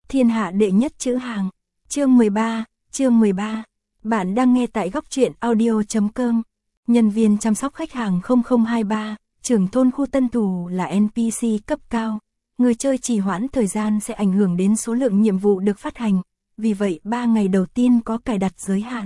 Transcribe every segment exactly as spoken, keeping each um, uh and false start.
Thiên hạ đệ nhất chữ hàng. Chương mười ba, chương mười ba. Bạn đang nghe tại góc truyện audio chấm com. Nhân viên chăm sóc khách hàng không không hai ba, trưởng thôn khu Tân Thủ là en pê xê cấp cao. Người chơi trì hoãn thời gian sẽ ảnh hưởng đến số lượng nhiệm vụ được phát hành. Vì vậy ba ngày đầu tiên có cài đặt giới hạn.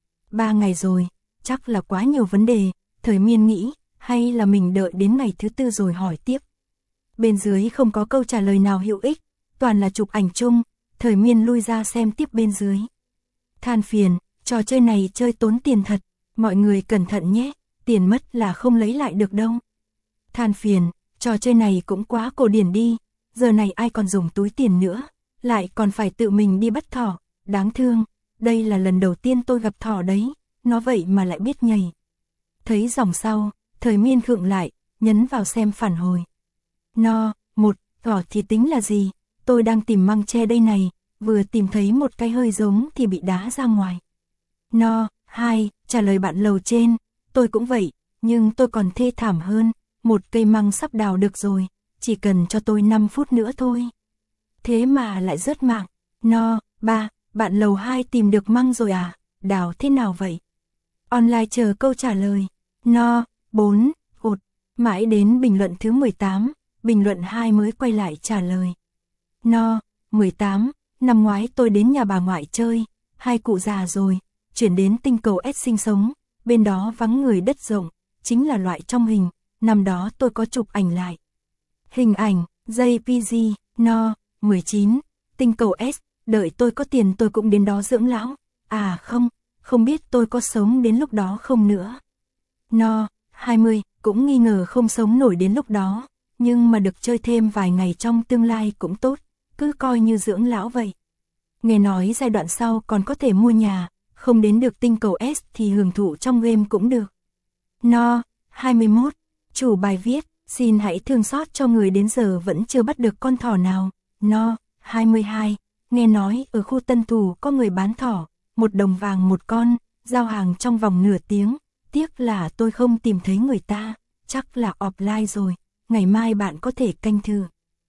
ba ngày rồi, chắc là quá nhiều vấn đề. Thời Miên nghĩ, hay là mình đợi đến ngày thứ tư rồi hỏi tiếp. Bên dưới không có câu trả lời nào hữu ích, toàn là chụp ảnh chung. Thời Miên lui ra xem tiếp bên dưới. Than phiền, trò chơi này chơi tốn tiền thật, mọi người cẩn thận nhé, tiền mất là không lấy lại được đâu. Than phiền, trò chơi này cũng quá cổ điển đi, giờ này ai còn dùng túi tiền nữa, lại còn phải tự mình đi bắt thỏ, đáng thương, đây là lần đầu tiên tôi gặp thỏ đấy, nó vậy mà lại biết nhảy. Thấy dòng sau, Thời Miên khựng lại, nhấn vào xem phản hồi. No, một, thỏ thì tính là gì, tôi đang tìm măng tre đây này, vừa tìm thấy một cái hơi giống thì bị đá ra ngoài. No, hai, trả lời bạn lầu trên, tôi cũng vậy, nhưng tôi còn thê thảm hơn, một cây măng sắp đào được rồi, chỉ cần cho tôi năm phút nữa thôi. Thế mà lại rớt mạng. No, ba, bạn lầu hai tìm được măng rồi à, đào thế nào vậy? Online chờ câu trả lời. No, bốn, hụt, mãi đến bình luận thứ mười tám, bình luận hai mới quay lại trả lời. No, mười tám, năm ngoái tôi đến nhà bà ngoại chơi, hai cụ già rồi, chuyển đến tinh cầu S sinh sống, bên đó vắng người đất rộng, chính là loại trong hình, năm đó tôi có chụp ảnh lại. Hình ảnh, jê pê giê, no, mười chín, tinh cầu S, đợi tôi có tiền tôi cũng đến đó dưỡng lão, à không, không biết tôi có sống đến lúc đó không nữa. No, hai mươi, cũng nghi ngờ không sống nổi đến lúc đó, nhưng mà được chơi thêm vài ngày trong tương lai cũng tốt, cứ coi như dưỡng lão vậy. Nghe nói giai đoạn sau còn có thể mua nhà, không đến được tinh cầu S thì hưởng thụ trong game cũng được. No, hai mươi mốt, chủ bài viết, xin hãy thương xót cho người đến giờ vẫn chưa bắt được con thỏ nào. No, hai mươi hai, nghe nói ở khu Tân Thủ có người bán thỏ, một đồng vàng một con, giao hàng trong vòng nửa tiếng, tiếc là tôi không tìm thấy người ta, chắc là offline rồi, ngày mai bạn có thể canh thử.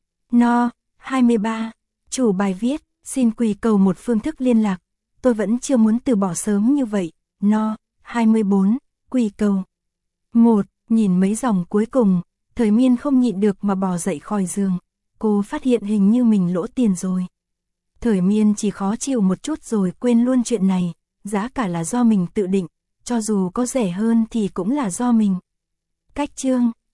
No, hai mươi ba, chủ bài viết, xin quỳ cầu một phương thức liên lạc, tôi vẫn chưa muốn từ bỏ sớm như vậy. No, hai mươi bốn, quỳ cầu. Một, nhìn mấy dòng cuối cùng, Thời Miên không nhịn được mà bò dậy khỏi giường, cô phát hiện hình như mình lỗ tiền rồi. Thời Miên chỉ khó chịu một chút rồi quên luôn chuyện này, giá cả là do mình tự định, cho dù có rẻ hơn thì cũng là do mình. Cách chương